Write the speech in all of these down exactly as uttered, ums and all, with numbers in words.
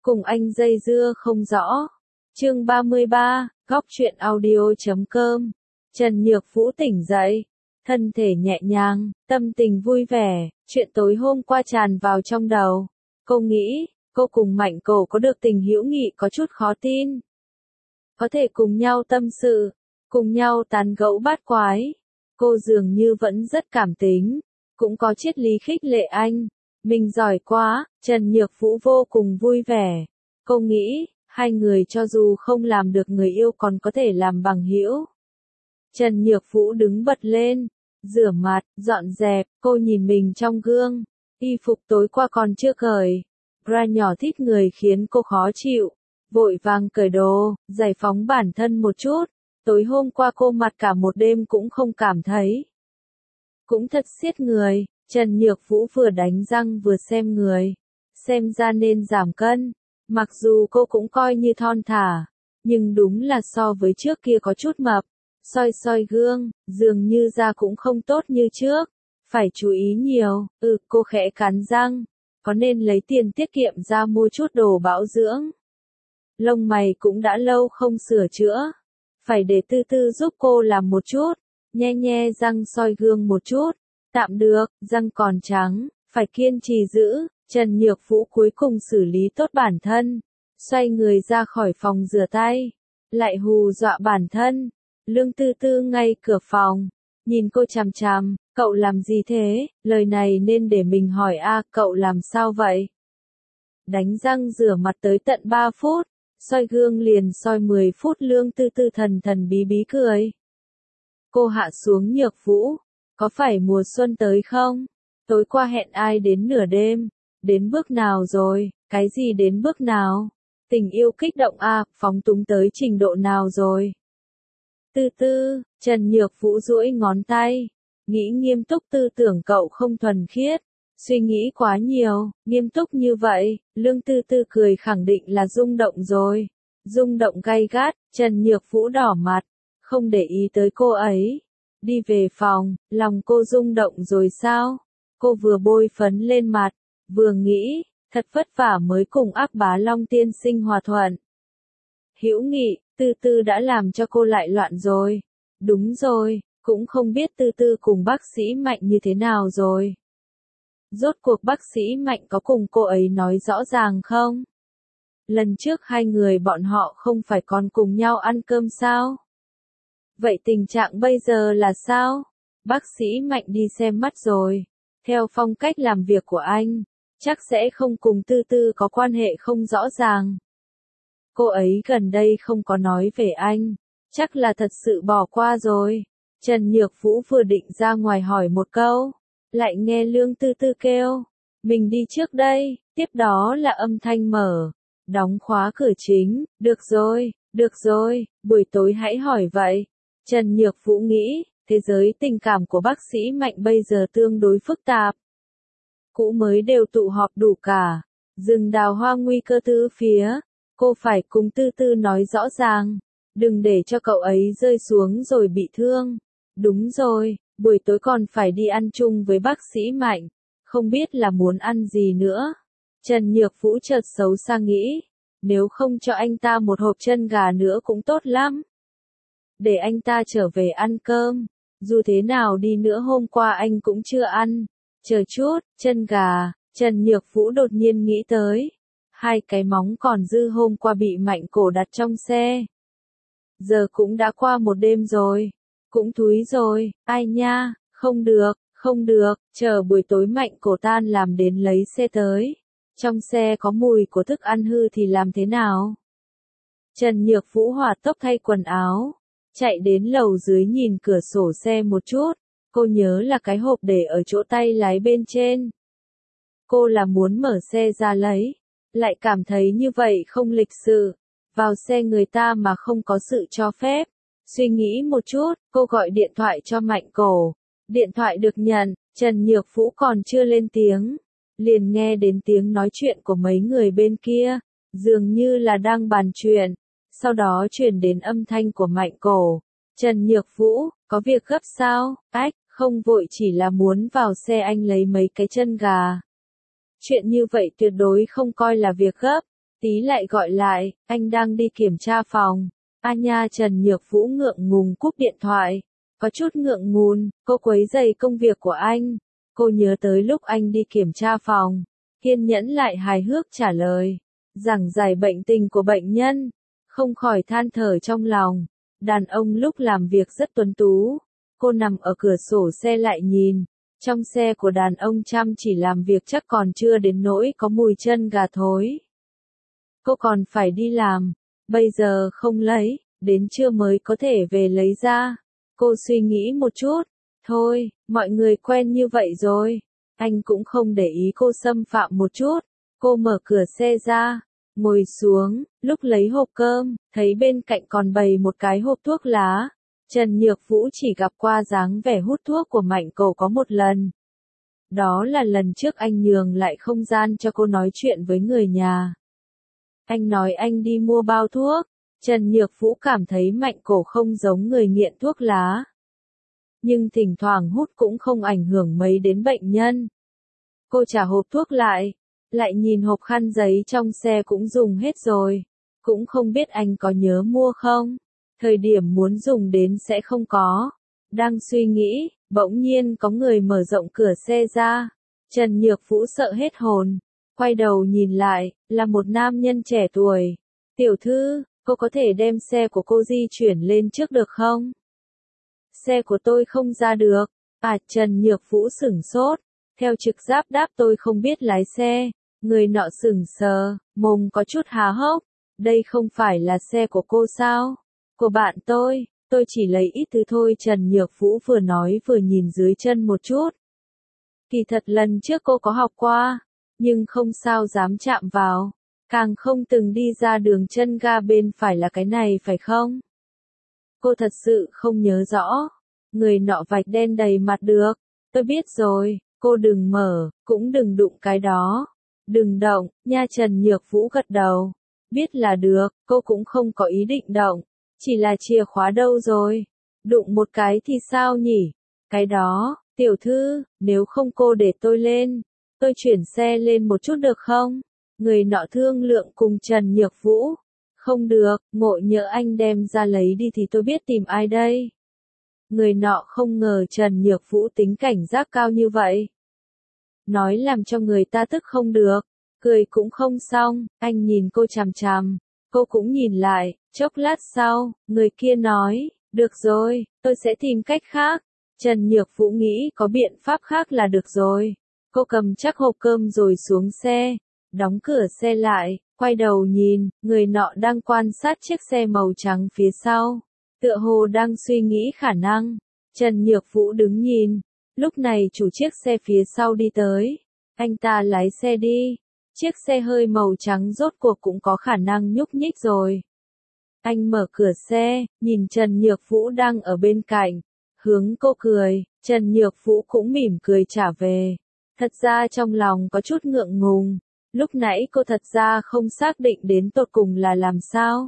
Cùng anh dây dưa không rõ. Chương ba mươi ba, góc truyện audio chấm com. Trần Nhược Vũ tỉnh dậy, thân thể nhẹ nhàng, tâm tình vui vẻ, chuyện tối hôm qua tràn vào trong đầu. Cô nghĩ, cô cùng Mạnh Cổ có được tình hữu nghị có chút khó tin. Có thể cùng nhau tâm sự, cùng nhau tán gẫu bát quái. Cô dường như vẫn rất cảm tính, cũng có triết lý khích lệ anh. Mình giỏi quá, Trần Nhược Vũ vô cùng vui vẻ. Cô nghĩ, hai người cho dù không làm được người yêu còn có thể làm bằng hữu. Trần Nhược Vũ đứng bật lên, rửa mặt, dọn dẹp, cô nhìn mình trong gương. Y phục tối qua còn chưa cởi. Bra nhỏ thít người khiến cô khó chịu. Vội vàng cởi đồ, giải phóng bản thân một chút. Tối hôm qua cô mặt cả một đêm cũng không cảm thấy. Cũng thật siết người. Trần Nhược Vũ vừa đánh răng vừa xem người. Xem ra nên giảm cân. Mặc dù cô cũng coi như thon thả. Nhưng đúng là so với trước kia có chút mập. Soi soi gương, dường như da cũng không tốt như trước. Phải chú ý nhiều. Ừ, cô khẽ cắn răng. Có nên lấy tiền tiết kiệm ra mua chút đồ bảo dưỡng. Lông mày cũng đã lâu không sửa chữa. Phải để Tư Tư giúp cô làm một chút. Nhe nhe răng soi gương một chút. Tạm được, răng còn trắng, phải kiên trì giữ. Trần Nhược Vũ cuối cùng xử lý tốt bản thân. Xoay người ra khỏi phòng rửa tay. Lại hù dọa bản thân. Lương Tư Tư ngay cửa phòng. Nhìn cô chằm chằm, cậu làm gì thế? Lời này nên để mình hỏi a, à, cậu làm sao vậy? Đánh răng rửa mặt tới tận ba phút. Soi gương liền soi mười phút. Lương Tư Tư thần thần bí bí cười. Cô hạ xuống. Nhược Vũ, có phải mùa xuân tới không? Tối qua hẹn ai đến nửa đêm? Đến bước nào rồi? Cái gì đến bước nào? Tình yêu kích động à, phóng túng tới trình độ nào rồi? Tư Tư, Trần Nhược Vũ duỗi ngón tay. Nghĩ nghiêm túc. Tư tưởng cậu không thuần khiết. Suy nghĩ quá nhiều, nghiêm túc như vậy. Lương Tư Tư cười khẳng định là rung động rồi. Rung động gay gắt. Trần Nhược Vũ đỏ mặt. Không để ý tới cô ấy. Đi về phòng, lòng cô rung động rồi sao? Cô vừa bôi phấn lên mặt, vừa nghĩ, thật vất vả mới cùng Ác Bá Long tiên sinh hòa thuận. Hữu nghị, Tư Tư đã làm cho cô lại loạn rồi. Đúng rồi, cũng không biết Tư Tư cùng bác sĩ Mạnh như thế nào rồi. Rốt cuộc bác sĩ Mạnh có cùng cô ấy nói rõ ràng không? Lần trước hai người bọn họ không phải còn cùng nhau ăn cơm sao? Vậy tình trạng bây giờ là sao? Bác sĩ Mạnh đi xem mắt rồi. Theo phong cách làm việc của anh, chắc sẽ không cùng Tư Tư có quan hệ không rõ ràng. Cô ấy gần đây không có nói về anh, chắc là thật sự bỏ qua rồi. Trần Nhược Vũ vừa định ra ngoài hỏi một câu, lại nghe Lương Tư Tư kêu, mình đi trước đây. Tiếp đó là âm thanh mở, đóng khóa cửa chính. Được rồi, được rồi, buổi tối hãy hỏi vậy. Trần Nhược Vũ nghĩ, thế giới tình cảm của bác sĩ Mạnh bây giờ tương đối phức tạp. Cũ mới đều tụ họp đủ cả. Rừng đào hoa nguy cơ tứ phía. Cô phải cùng Tư Tư nói rõ ràng. Đừng để cho cậu ấy rơi xuống rồi bị thương. Đúng rồi, buổi tối còn phải đi ăn chung với bác sĩ Mạnh. Không biết là muốn ăn gì nữa. Trần Nhược Vũ chợt xấu xa nghĩ. Nếu không cho anh ta một hộp chân gà nữa cũng tốt lắm. Để anh ta trở về ăn cơm. Dù thế nào đi nữa hôm qua anh cũng chưa ăn. Chờ chút, chân gà. Trần Nhược Vũ đột nhiên nghĩ tới. Hai cái móng còn dư hôm qua bị Mạnh Cổ đặt trong xe. Giờ cũng đã qua một đêm rồi. Cũng thúi rồi. Ai nha, không được, không được. Chờ buổi tối Mạnh Cổ tan làm đến lấy xe tới. Trong xe có mùi của thức ăn hư thì làm thế nào? Trần Nhược Vũ hỏa tốc thay quần áo. Chạy đến lầu dưới nhìn cửa sổ xe một chút. Cô nhớ là cái hộp để ở chỗ tay lái bên trên. Cô là muốn mở xe ra lấy. Lại cảm thấy như vậy không lịch sự. Vào xe người ta mà không có sự cho phép. Suy nghĩ một chút, cô gọi điện thoại cho Mạnh Cổ. Điện thoại được nhận, Trần Nhược Vũ còn chưa lên tiếng. Liền nghe đến tiếng nói chuyện của mấy người bên kia. Dường như là đang bàn chuyện. Sau đó truyền đến âm thanh của Mạnh Cổ. Trần Nhược Vũ, có việc gấp sao? Ách, không vội, chỉ là muốn vào xe anh lấy mấy cái chân gà. Chuyện như vậy tuyệt đối không coi là việc gấp. Tí lại gọi lại, anh đang đi kiểm tra phòng. A nha, Trần Nhược Vũ ngượng ngùng cúp điện thoại. Có chút ngượng ngùng, cô quấy rầy công việc của anh. Cô nhớ tới lúc anh đi kiểm tra phòng. Kiên nhẫn lại hài hước trả lời. Giảng giải bệnh tình của bệnh nhân. Không khỏi than thở trong lòng. Đàn ông lúc làm việc rất tuấn tú. Cô nằm ở cửa sổ xe lại nhìn. Trong xe của đàn ông chăm chỉ làm việc chắc còn chưa đến nỗi có mùi chân gà thối. Cô còn phải đi làm. Bây giờ không lấy, đến trưa mới có thể về lấy ra. Cô suy nghĩ một chút. Thôi, mọi người quen như vậy rồi. Anh cũng không để ý cô xâm phạm một chút. Cô mở cửa xe ra, ngồi xuống, lúc lấy hộp cơm, thấy bên cạnh còn bày một cái hộp thuốc lá. Trần Nhược Vũ chỉ gặp qua dáng vẻ hút thuốc của Mạnh Cổ có một lần. Đó là lần trước anh nhường lại không gian cho cô nói chuyện với người nhà. Anh nói anh đi mua bao thuốc. Trần Nhược Vũ cảm thấy Mạnh Cổ không giống người nghiện thuốc lá. Nhưng thỉnh thoảng hút cũng không ảnh hưởng mấy đến bệnh nhân. Cô trả hộp thuốc lại, lại nhìn hộp khăn giấy trong xe cũng dùng hết rồi. Cũng không biết anh có nhớ mua không? Thời điểm muốn dùng đến sẽ không có. Đang suy nghĩ, bỗng nhiên có người mở rộng cửa xe ra. Trần Nhược Vũ sợ hết hồn. Quay đầu nhìn lại, là một nam nhân trẻ tuổi. Tiểu thư, cô có thể đem xe của cô di chuyển lên trước được không? Xe của tôi không ra được. À, Trần Nhược Vũ sửng sốt. Theo trực giác đáp tôi không biết lái xe. Người nọ sửng sờ, mồm có chút há hốc. Đây không phải là xe của cô sao? Của bạn tôi, tôi chỉ lấy ít thứ thôi. Trần Nhược Vũ vừa nói vừa nhìn dưới chân một chút. Kỳ thật lần trước cô có học qua, nhưng không sao dám chạm vào. Càng không từng đi ra đường chân ga bên phải là cái này phải không? Cô thật sự không nhớ rõ. Người nọ vạch đen đầy mặt được. Tôi biết rồi, cô đừng mở, cũng đừng đụng cái đó. Đừng động, nha. Trần Nhược Vũ gật đầu. Biết là được, cô cũng không có ý định động. Chỉ là chìa khóa đâu rồi? Đụng một cái thì sao nhỉ? Cái đó, tiểu thư, nếu không cô để tôi lên. Tôi chuyển xe lên một chút được không? Người nọ thương lượng cùng Trần Nhược Vũ. Không được, ngộ nhỡ anh đem ra lấy đi thì tôi biết tìm ai đây. Người nọ không ngờ Trần Nhược Vũ tính cảnh giác cao như vậy. Nói làm cho người ta tức không được, cười cũng không xong, anh nhìn cô chằm chằm, cô cũng nhìn lại, chốc lát sau, người kia nói, được rồi, tôi sẽ tìm cách khác. Trần Nhược Vũ nghĩ có biện pháp khác là được rồi. Cô cầm chắc hộp cơm rồi xuống xe, đóng cửa xe lại, quay đầu nhìn, người nọ đang quan sát chiếc xe màu trắng phía sau. Tựa hồ đang suy nghĩ khả năng. Trần Nhược Vũ đứng nhìn. Lúc này chủ chiếc xe phía sau đi tới. Anh ta lái xe đi. Chiếc xe hơi màu trắng rốt cuộc cũng có khả năng nhúc nhích rồi. Anh mở cửa xe, nhìn Trần Nhược Vũ đang ở bên cạnh. Hướng cô cười, Trần Nhược Vũ cũng mỉm cười trả về. Thật ra trong lòng có chút ngượng ngùng. Lúc nãy cô thật ra không xác định đến tột cùng là làm sao.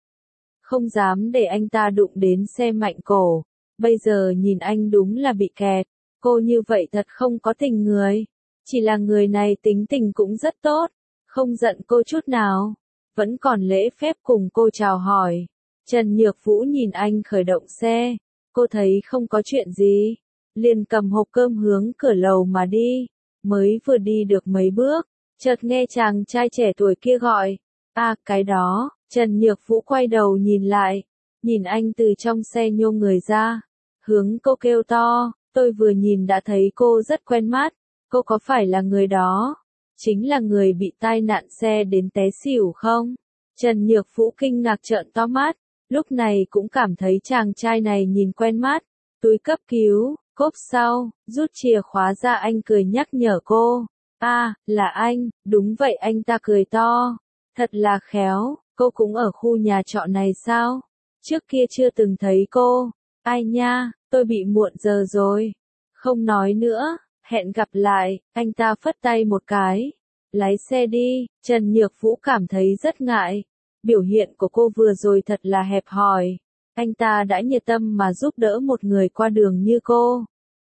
Không dám để anh ta đụng đến xe Mạnh Cổ. Bây giờ nhìn anh đúng là bị kẹt. Cô như vậy thật không có tình người. Chỉ là người này tính tình cũng rất tốt. Không giận cô chút nào. Vẫn còn lễ phép cùng cô chào hỏi. Trần Nhược Vũ nhìn anh khởi động xe. Cô thấy không có chuyện gì. Liền cầm hộp cơm hướng cửa lầu mà đi. Mới vừa đi được mấy bước. Chợt nghe chàng trai trẻ tuổi kia gọi. À, cái đó. Trần Nhược Vũ quay đầu nhìn lại. Nhìn anh từ trong xe nhô người ra. Hướng cô kêu to. Tôi vừa nhìn đã thấy cô rất quen mắt. Cô có phải là người đó? Chính là người bị tai nạn xe đến té xỉu không? Trần Nhược Vũ kinh ngạc trợn to mắt. Lúc này cũng cảm thấy chàng trai này nhìn quen mắt. Túi cấp cứu, cốp sau, rút chìa khóa ra anh cười nhắc nhở cô. À, là anh, đúng vậy anh ta cười to. Thật là khéo, cô cũng ở khu nhà trọ này sao? Trước kia chưa từng thấy cô. Ai nha, tôi bị muộn giờ rồi. Không nói nữa, hẹn gặp lại, anh ta phất tay một cái. Lái xe đi, Trần Nhược Vũ cảm thấy rất ngại. Biểu hiện của cô vừa rồi thật là hẹp hòi. Anh ta đã nhiệt tâm mà giúp đỡ một người qua đường như cô.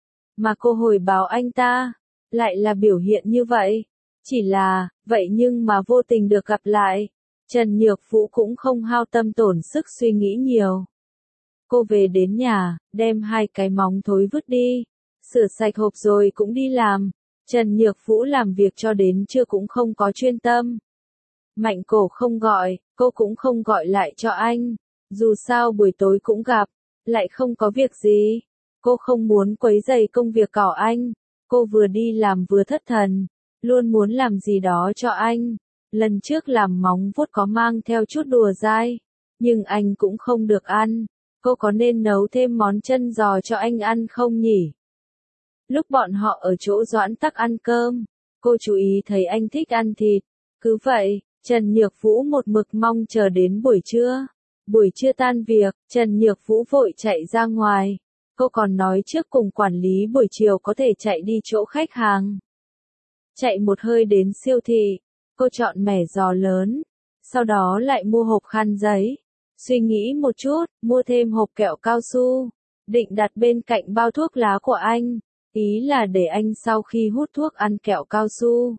Mà cô hồi báo anh ta, lại là biểu hiện như vậy. Chỉ là, vậy nhưng mà vô tình được gặp lại. Trần Nhược Vũ cũng không hao tâm tổn sức suy nghĩ nhiều. Cô về đến nhà, đem hai cái móng thối vứt đi, sửa sạch hộp rồi cũng đi làm. Trần Nhược Vũ làm việc cho đến trưa cũng không có chuyên tâm. Mạnh Cổ không gọi, cô cũng không gọi lại cho anh. Dù sao buổi tối cũng gặp, lại không có việc gì. Cô không muốn quấy rầy công việc của anh. Cô vừa đi làm vừa thất thần, luôn muốn làm gì đó cho anh. Lần trước làm móng vuốt có mang theo chút đùa dai, nhưng anh cũng không được ăn. Cô có nên nấu thêm món chân giò cho anh ăn không nhỉ? Lúc bọn họ ở chỗ Doãn Tắc ăn cơm, cô chú ý thấy anh thích ăn thịt. Cứ vậy, Trần Nhược Vũ một mực mong chờ đến buổi trưa. Buổi trưa tan việc, Trần Nhược Vũ vội chạy ra ngoài. Cô còn nói trước cùng quản lý buổi chiều có thể chạy đi chỗ khách hàng. Chạy một hơi đến siêu thị, cô chọn mẻ giò lớn, sau đó lại mua hộp khăn giấy. Suy nghĩ một chút, mua thêm hộp kẹo cao su, định đặt bên cạnh bao thuốc lá của anh. Ý là để anh sau khi hút thuốc ăn kẹo cao su.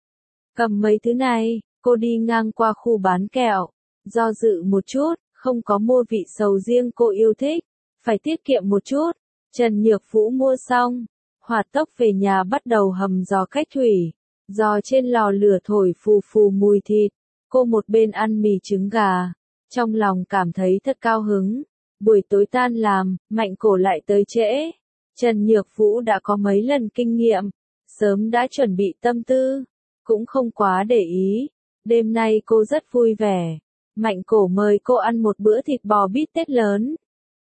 Cầm mấy thứ này, cô đi ngang qua khu bán kẹo, do dự một chút, không có mua vị sầu riêng cô yêu thích, phải tiết kiệm một chút. Trần Nhược Vũ mua xong, hỏa tốc về nhà bắt đầu hầm giò cách thủy, giò trên lò lửa thổi phù phù mùi thịt. Cô một bên ăn mì trứng gà, trong lòng cảm thấy thật cao hứng. Buổi tối tan làm, Mạnh Cổ lại tới trễ. Trần Nhược Vũ đã có mấy lần kinh nghiệm, sớm đã chuẩn bị tâm tư, cũng không quá để ý. Đêm nay cô rất vui vẻ. Mạnh Cổ mời cô ăn một bữa thịt bò bít tết lớn.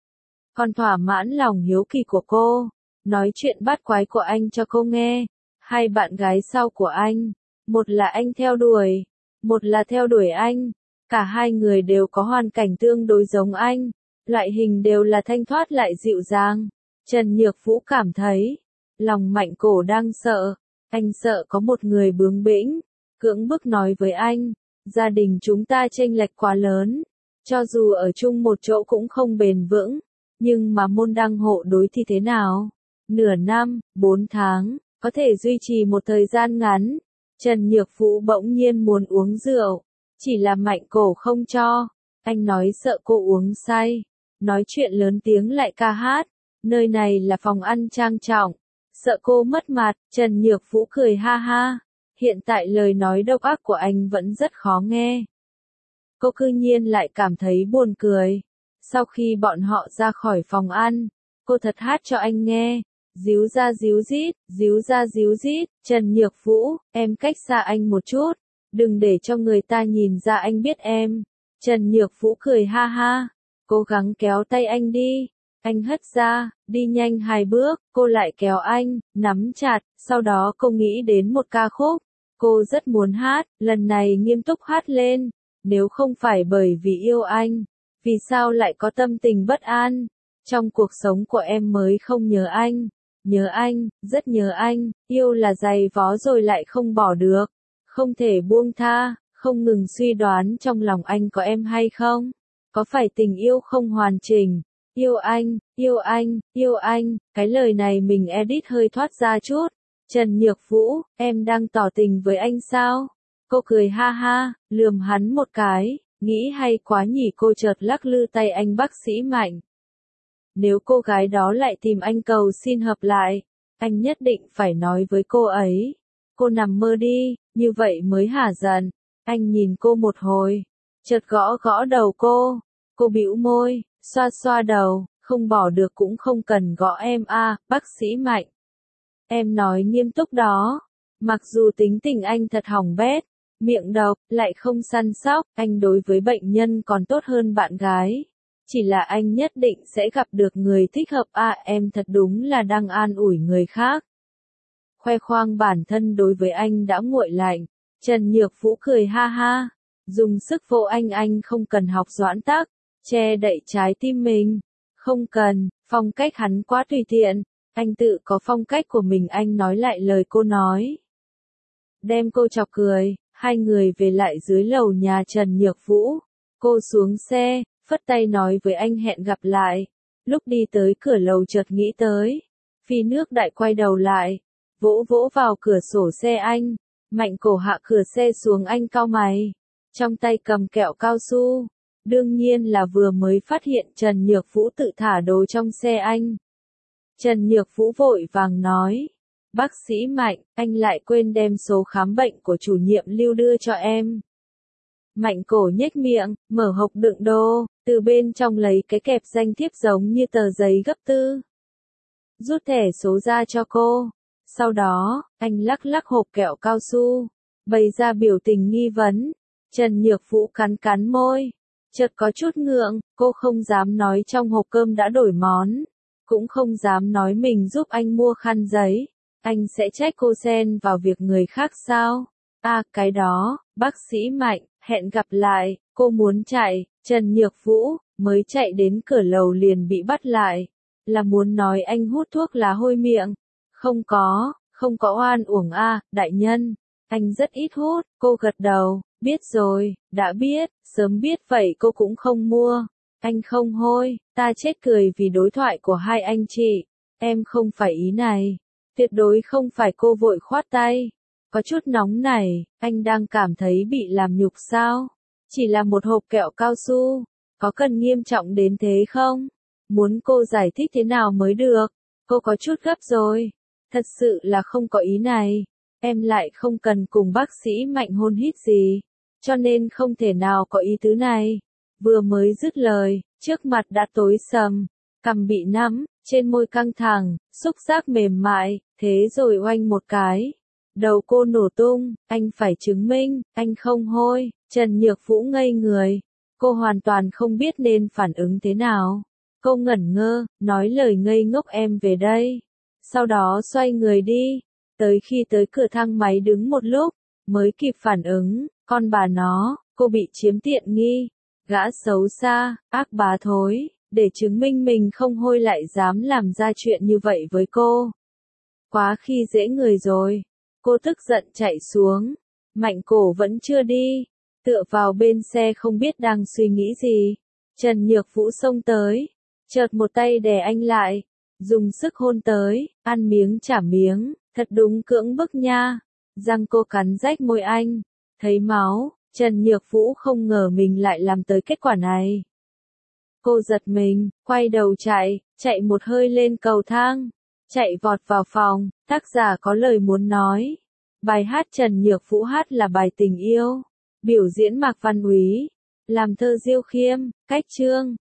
Còn thỏa mãn lòng hiếu kỳ của cô, nói chuyện bát quái của anh cho cô nghe. Hai bạn gái sau của anh, một là anh theo đuổi, một là theo đuổi anh. Cả hai người đều có hoàn cảnh tương đối giống anh, loại hình đều là thanh thoát lại dịu dàng. Trần Nhược Vũ cảm thấy, lòng Mạnh Cổ đang sợ, anh sợ có một người bướng bỉnh, cưỡng bức nói với anh, gia đình chúng ta chênh lệch quá lớn, cho dù ở chung một chỗ cũng không bền vững, nhưng mà môn đăng hộ đối thì thế nào? Nửa năm, bốn tháng, có thể duy trì một thời gian ngắn. Trần Nhược Vũ bỗng nhiên muốn uống rượu, chỉ là Mạnh Cổ không cho, anh nói sợ cô uống say, nói chuyện lớn tiếng lại ca hát. Nơi này là phòng ăn trang trọng, sợ cô mất mặt. Trần Nhược Vũ cười ha ha, hiện tại lời nói độc ác của anh vẫn rất khó nghe. Cô cư nhiên lại cảm thấy buồn cười. Sau khi bọn họ ra khỏi phòng ăn, cô thật hát cho anh nghe, díu ra díu dít, díu ra díu dít. Trần Nhược Vũ, em cách xa anh một chút, đừng để cho người ta nhìn ra anh biết em. Trần Nhược Vũ cười ha ha, cố gắng kéo tay anh đi. Anh hất ra, đi nhanh hai bước, cô lại kéo anh, nắm chặt, sau đó cô nghĩ đến một ca khúc. Cô rất muốn hát, lần này nghiêm túc hát lên. Nếu không phải bởi vì yêu anh, vì sao lại có tâm tình bất an? Trong cuộc sống của em mới không nhớ anh. Nhớ anh, rất nhớ anh, yêu là giày vó rồi lại không bỏ được. Không thể buông tha, không ngừng suy đoán trong lòng anh có em hay không? Có phải tình yêu không hoàn chỉnh? Yêu anh, yêu anh, yêu anh, cái lời này mình edit hơi thoát ra chút. Trần Nhược Vũ, em đang tỏ tình với anh sao? Cô cười ha ha, lườm hắn một cái, nghĩ hay quá nhỉ. Cô chợt lắc lư tay anh bác sĩ Mạnh. Nếu cô gái đó lại tìm anh cầu xin hợp lại, anh nhất định phải nói với cô ấy. Cô nằm mơ đi, như vậy mới hả giận. Anh nhìn cô một hồi, chợt gõ gõ đầu cô. Cô bĩu môi, xoa xoa đầu, không bỏ được cũng không cần gõ em a, à, bác sĩ Mạnh. Em nói nghiêm túc đó. Mặc dù tính tình anh thật hỏng bét, miệng độc, lại không săn sóc, anh đối với bệnh nhân còn tốt hơn bạn gái. Chỉ là anh nhất định sẽ gặp được người thích hợp à, em thật đúng là đang an ủi người khác. Khoe khoang bản thân đối với anh đã nguội lạnh. Trần Nhược Vũ cười ha ha, dùng sức vỗ anh. Anh không cần học Doãn Tắc, che đậy trái tim mình. Không cần, phong cách hắn quá tùy tiện, anh tự có phong cách của mình. Anh nói lại lời cô nói, đem cô chọc cười. Hai người về lại dưới lầu nhà Trần Nhược Vũ. Cô xuống xe, phất tay nói với anh hẹn gặp lại. Lúc đi tới cửa lầu chợt nghĩ tới, Phi Nước Đại quay đầu lại, vỗ vỗ vào cửa sổ xe anh. Mạnh Cổ hạ cửa xe xuống. Anh cau mày, trong tay cầm kẹo cao su. Đương nhiên là vừa mới phát hiện Trần Nhược Vũ tự thả đồ trong xe anh. Trần Nhược Vũ vội vàng nói, bác sĩ Mạnh, anh lại quên đem số khám bệnh của chủ nhiệm Lưu đưa cho em. Mạnh Cổ nhếch miệng, mở hộp đựng đồ, từ bên trong lấy cái kẹp danh thiếp giống như tờ giấy gấp tư. Rút thẻ số ra cho cô. Sau đó, anh lắc lắc hộp kẹo cao su, bày ra biểu tình nghi vấn. Trần Nhược Vũ cắn cắn môi, chợt có chút ngượng, cô không dám nói trong hộp cơm đã đổi món, cũng không dám nói mình giúp anh mua khăn giấy. Anh sẽ trách cô xen vào việc người khác sao? À, cái đó, bác sĩ Mạnh, hẹn gặp lại. Cô muốn chạy, Trần Nhược Vũ, mới chạy đến cửa lầu liền bị bắt lại. Là muốn nói anh hút thuốc lá hôi miệng. Không có, không có oan uổng a, à, đại nhân. Anh rất ít hút, cô gật đầu, biết rồi, đã biết, sớm biết vậy cô cũng không mua. Anh không hôi, ta chết cười vì đối thoại của hai anh chị. Em không phải ý này. Tuyệt đối không phải, cô vội khoát tay. Có chút nóng này, anh đang cảm thấy bị làm nhục sao? Chỉ là một hộp kẹo cao su, có cần nghiêm trọng đến thế không? Muốn cô giải thích thế nào mới được? Cô có chút gấp rồi. Thật sự là không có ý này. Em lại không cần cùng bác sĩ Mạnh hôn hít gì. Cho nên không thể nào có ý tứ này. Vừa mới dứt lời, trước mặt đã tối sầm. Cằm bị nắm, trên môi căng thẳng, xúc giác mềm mại, thế rồi oanh một cái. Đầu cô nổ tung, anh phải chứng minh, anh không hôi. Trần Nhược Vũ ngây người. Cô hoàn toàn không biết nên phản ứng thế nào. Cô ngẩn ngơ, nói lời ngây ngốc em về đây. Sau đó xoay người đi. Tới khi tới cửa thang máy đứng một lúc, mới kịp phản ứng, con bà nó, cô bị chiếm tiện nghi. Gã xấu xa, ác bá thối, để chứng minh mình không hôi lại dám làm ra chuyện như vậy với cô. Quá khi dễ người rồi. Cô tức giận chạy xuống. Mạnh Cổ vẫn chưa đi. Tựa vào bên xe không biết đang suy nghĩ gì. Trần Nhược Vũ xông tới. Chợt một tay đè anh lại. Dùng sức hôn tới. Ăn miếng trả miếng. Thật đúng cưỡng bức nha. Răng cô cắn rách môi anh. Thấy máu. Trần Nhược Vũ không ngờ mình lại làm tới kết quả này. Cô giật mình. Quay đầu chạy. Chạy một hơi lên cầu thang. Chạy vọt vào phòng. Tác giả có lời muốn nói. Bài hát Trần Nhược Vũ hát là bài tình yêu. Biểu diễn Mạc Văn Úy. Làm thơ Diêu Khiêm. Cách chương.